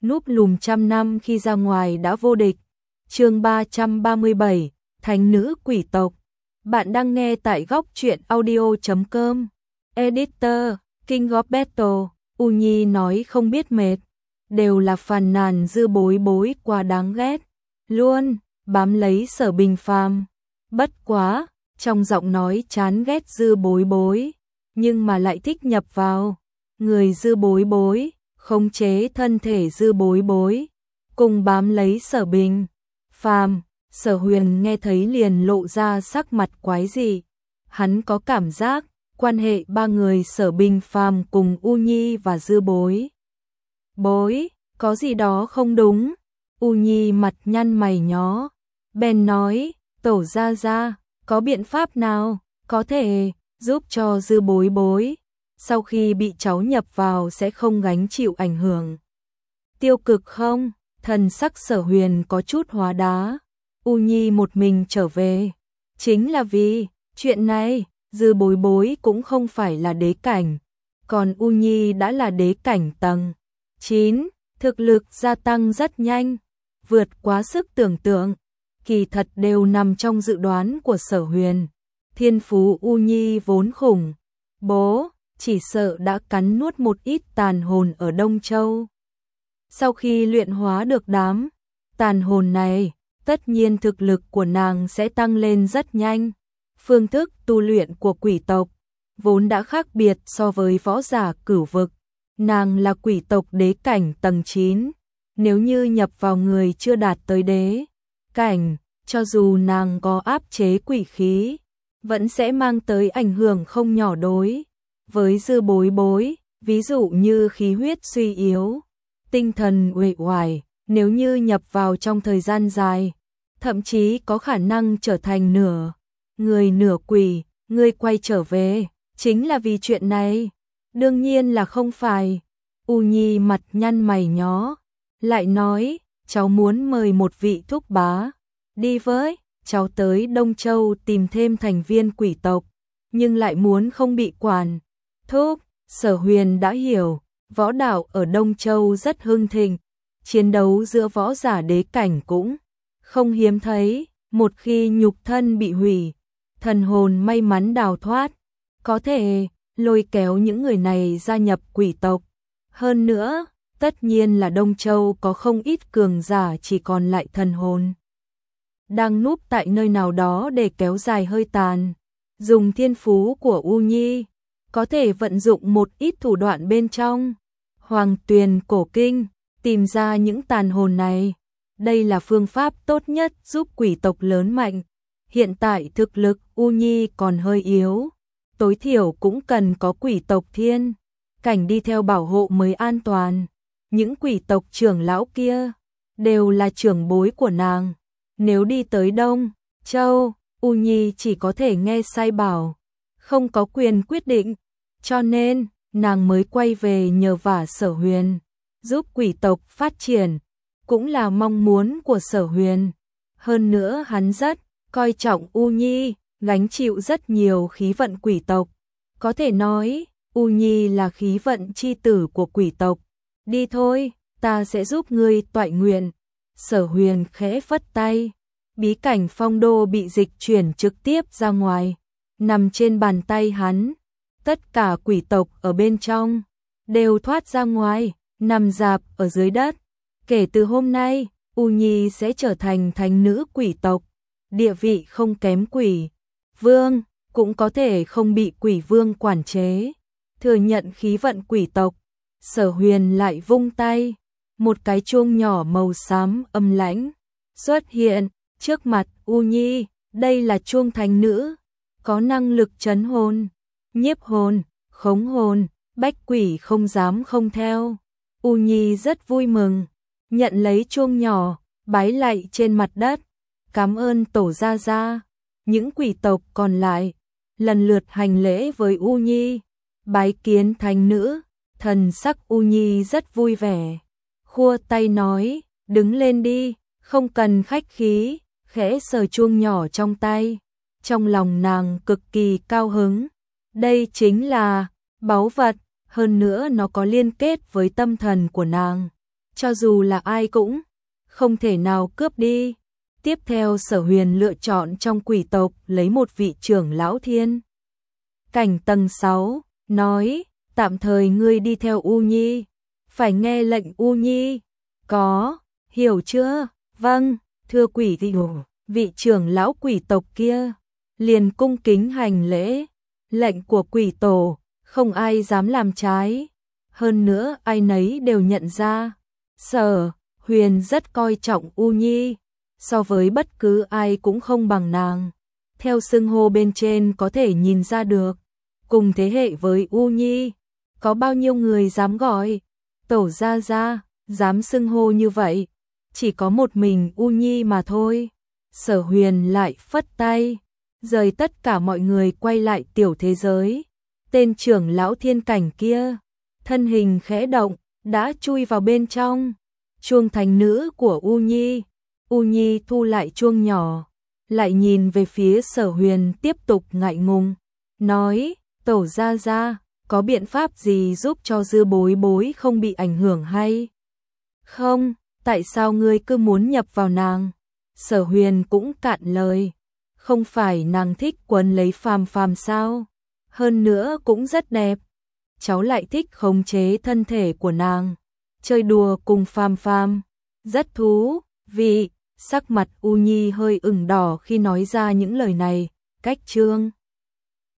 núp lùm trăm năm khi ra ngoài đã vô địch. Chương 337, Thánh nữ quỷ tộc. Bạn đang nghe tại góc truyện audio.com. Editor, King of Battle. U Nhi nói không biết mệt, đều là phàn nàn Dư Bối Bối quá đáng ghét, luôn bám lấy Sở Bình Phàm. Bất quá, trong giọng nói chán ghét Dư Bối Bối, nhưng mà lại thích nhập vào người Dư Bối Bối, khống chế thân thể Dư Bối Bối, cùng bám lấy Sở Bình Phàm. Sở Huyền nghe thấy liền lộ ra sắc mặt quái dị. Hắn có cảm giác quan hệ ba người Sở Bình Phàm cùng U Nhi và Dư Bối Bối có gì đó không đúng. U Nhi mặt nhăn mày nhó, bèn nói, tổ gia gia, có biện pháp nào có thể giúp cho Dư Bối Bối sau khi bị cháu nhập vào sẽ không gánh chịu ảnh hưởng tiêu cực không? Thần sắc Sở Huyền có chút hóa đá. U Nhi một mình trở về chính là vì chuyện này. Dư Bối Bối cũng không phải là đế cảnh, còn U Nhi đã là đế cảnh tầng 9, thực lực gia tăng rất nhanh, vượt quá sức tưởng tượng. Kỳ thật đều nằm trong dự đoán của Sở Huyền. Thiên phú U Nhi vốn khủng bố, chỉ sợ đã cắn nuốt một ít tàn hồn ở Đông Châu. Sau khi luyện hóa được đám tàn hồn này, tất nhiên thực lực của nàng sẽ tăng lên rất nhanh. Phương thức tu luyện của quỷ tộc vốn đã khác biệt so với võ giả cửu vực. Nàng là quỷ tộc đế cảnh tầng 9, nếu như nhập vào người chưa đạt tới đế cảnh, cho dù nàng có áp chế quỷ khí, vẫn sẽ mang tới ảnh hưởng không nhỏ đối với Dư Bối Bối, ví dụ như khí huyết suy yếu, tinh thần uể oải, nếu như nhập vào trong thời gian dài, thậm chí có khả năng trở thành nửa người nửa quỷ. Ngươi quay trở về chính là vì chuyện này? Đương nhiên là không phải. U Nhi mặt nhăn mày nhó, lại nói, cháu muốn mời một vị thúc bá đi với cháu tới Đông Châu tìm thêm thành viên quỷ tộc, nhưng lại muốn không bị quản thúc. Sở Huyền đã hiểu, võ đạo ở Đông Châu rất hưng thịnh, chiến đấu giữa võ giả đế cảnh cũng không hiếm thấy. Một khi nhục thân bị hủy, thần hồn may mắn đào thoát, có thể lôi kéo những người này gia nhập quỷ tộc. Hơn nữa, tất nhiên là Đông Châu có không ít cường giả chỉ còn lại thần hồn, đang núp tại nơi nào đó để kéo dài hơi tàn. Dùng thiên phú của U Nhi, có thể vận dụng một ít thủ đoạn bên trong Hoàng Tuyền cổ kinh, tìm ra những tàn hồn này. Đây là phương pháp tốt nhất giúp quỷ tộc lớn mạnh. Hiện tại thực lực U Nhi còn hơi yếu, tối thiểu cũng cần có quỷ tộc thiên cảnh đi theo bảo hộ mới an toàn. Những quỷ tộc trưởng lão kia đều là trưởng bối của nàng. Nếu đi tới Đông Châu, U Nhi chỉ có thể nghe sai bảo, không có quyền quyết định, cho nên nàng mới quay về nhờ vả Sở Huyền giúp quỷ tộc phát triển, cũng là mong muốn của Sở Huyền. Hơn nữa hắn rất coi trọng U Nhi, gánh chịu rất nhiều khí vận quỷ tộc. Có thể nói, U Nhi là khí vận chi tử của quỷ tộc. Đi thôi, ta sẽ giúp ngươi toại nguyện. Sở Huyền khẽ phất tay, bí cảnh phong đô bị dịch chuyển trực tiếp ra ngoài, nằm trên bàn tay hắn. Tất cả quỷ tộc ở bên trong đều thoát ra ngoài, nằm rạp ở dưới đất. Kể từ hôm nay, U Nhi sẽ trở thành thánh nữ quỷ tộc, địa vị không kém quỷ vương, cũng có thể không bị quỷ vương quản chế, thừa nhận khí vận quỷ tộc. Sở Huyền lại vung tay, một cái chuông nhỏ màu xám âm lãnh xuất hiện trước mặt U Nhi. Đây là chuông thánh nữ, có năng lực trấn hồn, nhiếp hồn, khống hồn, bách quỷ không dám không theo. U Nhi rất vui mừng, nhận lấy chuông nhỏ, bái lạy trên mặt đất, cảm ơn tổ gia gia. Những quỷ tộc còn lại lần lượt hành lễ với U Nhi, bái kiến thánh nữ. Thần sắc U Nhi rất vui vẻ, khua tay nói, đứng lên đi, không cần khách khí, khẽ sờ chuông nhỏ trong tay. Trong lòng nàng cực kỳ cao hứng, đây chính là báu vật, hơn nữa nó có liên kết với tâm thần của nàng, cho dù là ai cũng không thể nào cướp đi. Tiếp theo Sở Huyền lựa chọn trong quỷ tộc lấy một vị trưởng lão thiên cảnh tầng 6, nói, tạm thời ngươi đi theo U Nhi, phải nghe lệnh U Nhi, có, hiểu chưa? Vâng, thưa quỷ vị trưởng lão quỷ tộc kia, liền cung kính hành lễ, lệnh của quỷ tổ, không ai dám làm trái, hơn nữa ai nấy đều nhận ra, Sở Huyền rất coi trọng U Nhi, so với bất cứ ai cũng không bằng nàng. Theo xưng hô bên trên có thể nhìn ra được, cùng thế hệ với U Nhi, có bao nhiêu người dám gọi tổ gia gia, dám xưng hô như vậy, chỉ có một mình U Nhi mà thôi. Sở Huyền lại phất tay, rời tất cả mọi người quay lại tiểu thế giới. Tên trưởng lão thiên cảnh kia, thân hình khẽ động, đã chui vào bên trong. Chuông thánh nữ của U Nhi. U Nhi thu lại chuông nhỏ, lại nhìn về phía Sở Huyền tiếp tục ngại ngùng, nói, tổ gia gia, có biện pháp gì giúp cho dư bối bối không bị ảnh hưởng hay không? Tại sao ngươi cứ muốn nhập vào nàng? Sở Huyền cũng cạn lời, không phải nàng thích quấn lấy Phàm Phàm sao? Hơn nữa cũng rất đẹp. Cháu lại thích khống chế thân thể của nàng, chơi đùa cùng Phàm Phàm, rất thú vị. Sắc mặt U Nhi hơi ửng đỏ khi nói ra những lời này, cách chương